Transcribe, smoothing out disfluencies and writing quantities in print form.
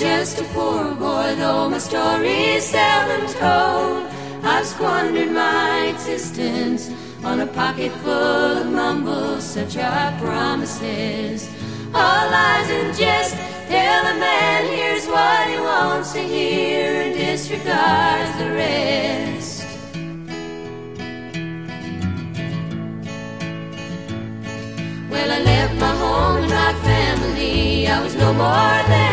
just a poor boy, though my story is seldom told. I've squandered my existence on a pocket full of mumbles, such are promises. All lies and jest. Tell a man here's what he wants to hear and disregards the rest. Well, I left my home and my family. I was no more than